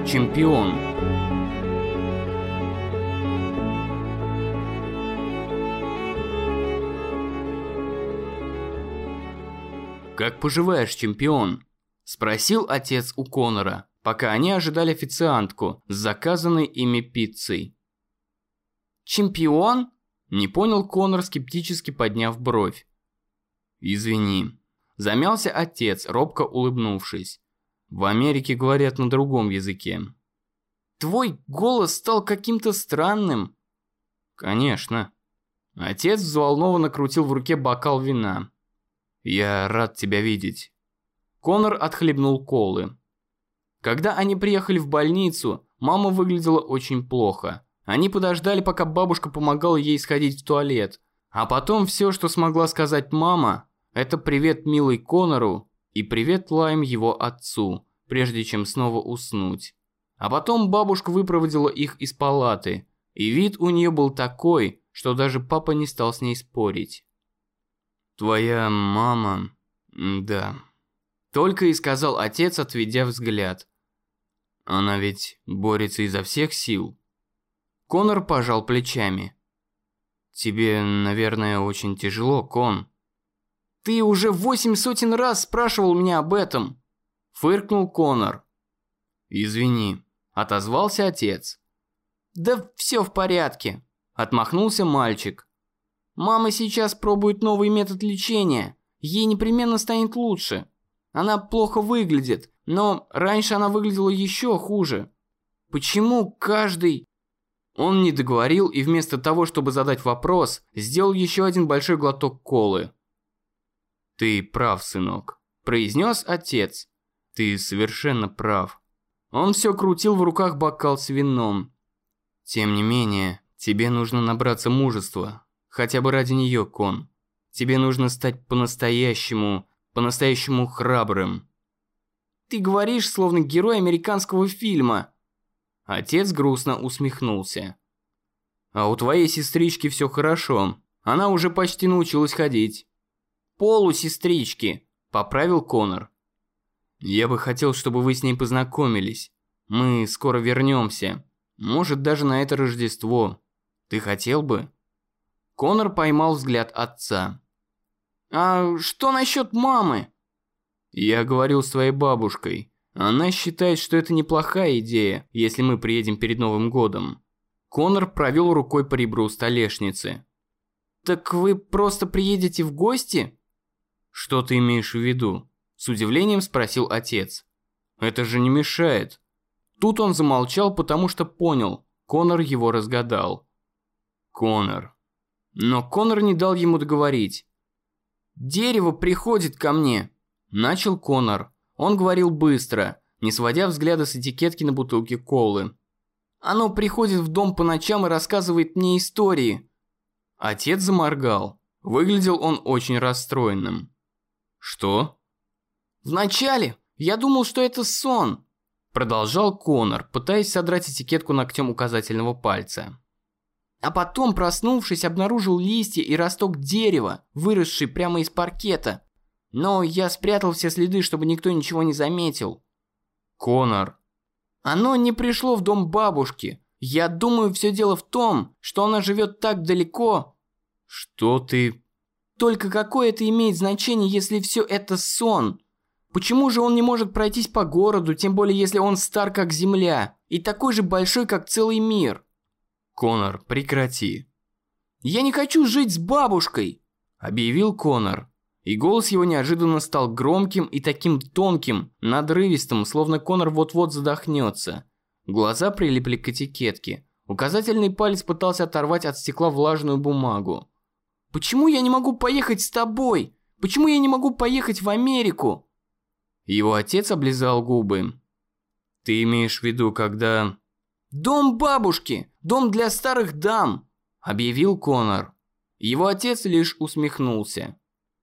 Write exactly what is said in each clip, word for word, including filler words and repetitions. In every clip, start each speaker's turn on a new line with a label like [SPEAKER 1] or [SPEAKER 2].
[SPEAKER 1] Чемпион. «Как поживаешь, чемпион?» – спросил отец у Конора, пока они ожидали официантку с заказанной ими пиццей.
[SPEAKER 2] «Чемпион?»
[SPEAKER 1] – не понял Конор, скептически подняв бровь. «Извини», – замялся отец, робко улыбнувшись. «В Америке говорят на другом языке».
[SPEAKER 2] «Твой голос стал каким-то странным».
[SPEAKER 1] «Конечно». Отец взволнованно крутил в руке бокал вина. «Я рад тебя видеть». Конор отхлебнул колы. Когда они приехали в больницу, мама выглядела очень плохо. Они подождали, пока бабушка помогала ей сходить в туалет. А потом все, что смогла сказать мама, это привет милый Конору и привет Лайм его отцу, прежде чем снова уснуть. А потом бабушка выпроводила их из палаты, и вид у нее был такой, что даже папа не стал с ней спорить. «Твоя мама... да...» Только и сказал отец, отведя взгляд. «Она ведь борется изо всех сил». Конор пожал плечами. «Тебе, наверное, очень тяжело, Кон».
[SPEAKER 2] «Ты уже восемь сотен раз спрашивал меня об этом!» Фыркнул Конор.
[SPEAKER 1] «Извини», – отозвался отец.
[SPEAKER 2] «Да все в порядке», – отмахнулся мальчик. «Мама сейчас пробует новый метод лечения. Ей непременно станет лучше. Она плохо выглядит, но раньше она выглядела еще хуже. Почему каждый...»
[SPEAKER 1] Он не договорил и вместо того, чтобы задать вопрос, сделал еще один большой глоток колы. «Ты прав, сынок», – произнес отец. «Ты совершенно прав». Он все крутил в руках бокал с вином. «Тем не менее, тебе нужно набраться мужества, хотя бы ради нее, Кон. Тебе нужно стать по-настоящему, по-настоящему храбрым».
[SPEAKER 2] «Ты говоришь, словно герой американского фильма».
[SPEAKER 1] Отец грустно усмехнулся. «А у твоей сестрички все хорошо. Она уже почти научилась ходить».
[SPEAKER 2] «Полусестрички», – поправил Конор.
[SPEAKER 1] «Я бы хотел, чтобы вы с ней познакомились. Мы скоро вернемся. Может, даже на это Рождество. Ты хотел бы?» Конор поймал взгляд отца.
[SPEAKER 2] «А что насчет мамы?»
[SPEAKER 1] «Я говорил с твоей бабушкой. Она считает, что это неплохая идея, если мы приедем перед Новым годом». Конор провел рукой по ребру столешницы.
[SPEAKER 2] «Так вы просто приедете в гости?»
[SPEAKER 1] «Что ты имеешь в виду?» – с удивлением спросил отец. «Это же не мешает». Тут он замолчал, потому что понял, Конор его разгадал. «Конор». Но Конор не дал ему договорить.
[SPEAKER 2] «Дерево приходит ко мне», –
[SPEAKER 1] начал Конор. Он говорил быстро, не сводя взгляда с этикетки на бутылке колы.
[SPEAKER 2] «Оно приходит в дом по ночам и рассказывает мне истории».
[SPEAKER 1] Отец заморгал. Выглядел он очень расстроенным. «Что?»
[SPEAKER 2] «Вначале я думал, что это сон», –
[SPEAKER 1] продолжал Конор, пытаясь содрать этикетку ногтем указательного пальца.
[SPEAKER 2] «А потом, проснувшись, обнаружил листья и росток дерева, выросший прямо из паркета. Но я спрятал все следы, чтобы никто ничего не заметил».
[SPEAKER 1] «Конор».
[SPEAKER 2] «Оно не пришло в дом бабушки. Я думаю, все дело в том, что она живет так далеко».
[SPEAKER 1] «Что ты...»
[SPEAKER 2] «Только какое это имеет значение, если все это сон? Почему же он не может пройтись по городу, тем более если он стар как земля и такой же большой, как целый мир?»
[SPEAKER 1] «Конор, прекрати».
[SPEAKER 2] «Я не хочу жить с бабушкой»,
[SPEAKER 1] – объявил Конор. И голос его неожиданно стал громким и таким тонким, надрывистым, словно Конор вот-вот задохнется. Глаза прилипли к этикетке. Указательный палец пытался оторвать от стекла влажную бумагу.
[SPEAKER 2] «Почему я не могу поехать с тобой? Почему я не могу поехать в Америку?»
[SPEAKER 1] Его отец облизал губы. «Ты имеешь в виду, когда...»
[SPEAKER 2] «Дом бабушки! Дом для старых дам!» – объявил Конор.
[SPEAKER 1] Его отец лишь усмехнулся.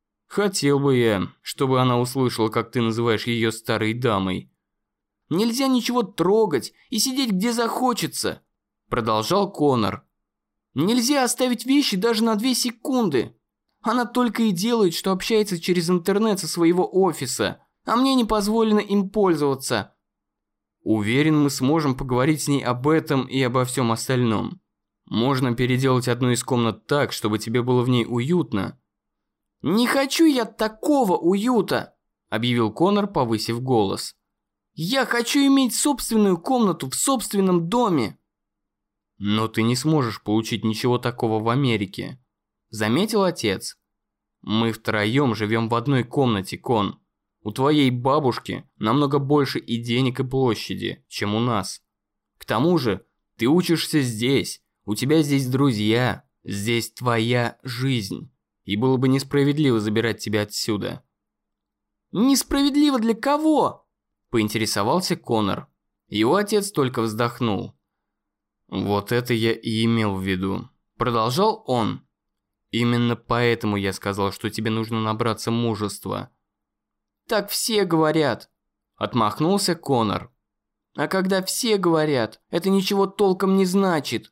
[SPEAKER 1] «Хотел бы я, чтобы она услышала, как ты называешь ее старой дамой».
[SPEAKER 2] «Нельзя ничего трогать и сидеть где захочется», – продолжал Конор. «Нельзя оставить вещи даже на две секунды. Она только и делает, что общается через интернет со своего офиса, а мне не позволено им пользоваться».
[SPEAKER 1] Уверен, мы сможем поговорить с ней об этом и обо всем остальном. Можно переделать одну из комнат так, чтобы тебе было в ней уютно».
[SPEAKER 2] «Не хочу я такого уюта», – объявил Конор, повысив голос. «Я хочу иметь собственную комнату в собственном доме».
[SPEAKER 1] «Но ты не сможешь получить ничего такого в Америке», – заметил отец. «Мы втроем живем в одной комнате, Кон. У твоей бабушки намного больше и денег, и площади, чем у нас. К тому же, ты учишься здесь, у тебя здесь друзья, здесь твоя жизнь. И было бы несправедливо забирать тебя отсюда».
[SPEAKER 2] «Несправедливо для кого?»
[SPEAKER 1] – поинтересовался Конор. Его отец только вздохнул. «Вот это я и имел в виду», – продолжал он. «Именно поэтому я сказал, что тебе нужно набраться мужества».
[SPEAKER 2] «Так все говорят», – отмахнулся Конор. «А когда все говорят, это ничего толком не значит».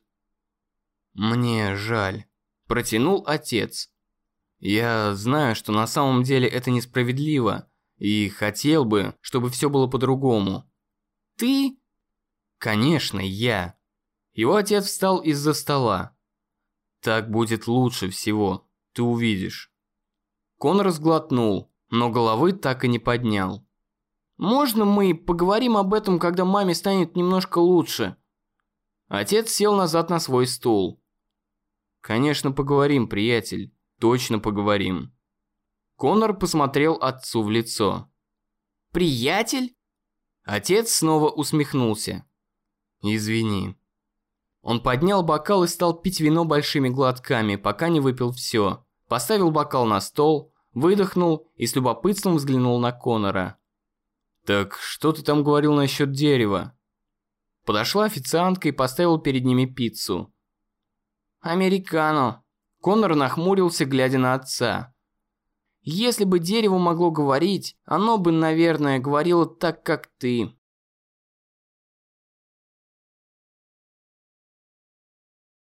[SPEAKER 1] «Мне жаль», – протянул отец. «Я знаю, что на самом деле это несправедливо, и хотел бы, чтобы все было по-другому».
[SPEAKER 2] «Ты?»
[SPEAKER 1] «Конечно, я». Его отец встал из-за стола. «Так будет лучше всего, ты увидишь». Конор сглотнул, но головы так и не поднял.
[SPEAKER 2] «Можно мы поговорим об этом, когда маме станет немножко лучше?»
[SPEAKER 1] Отец сел назад на свой стул. «Конечно, поговорим, приятель. Точно поговорим». Конор посмотрел отцу в лицо.
[SPEAKER 2] «Приятель?»
[SPEAKER 1] Отец снова усмехнулся. «Извини». Он поднял бокал и стал пить вино большими глотками, пока не выпил все. Поставил бокал на стол, выдохнул и с любопытством взглянул на Конора. «Так что ты там говорил насчет дерева?» Подошла официантка и поставила перед ними пиццу.
[SPEAKER 2] «Американо».
[SPEAKER 1] Конор нахмурился, глядя на отца.
[SPEAKER 2] «Если бы дерево могло говорить, оно бы, наверное, говорило так, как ты».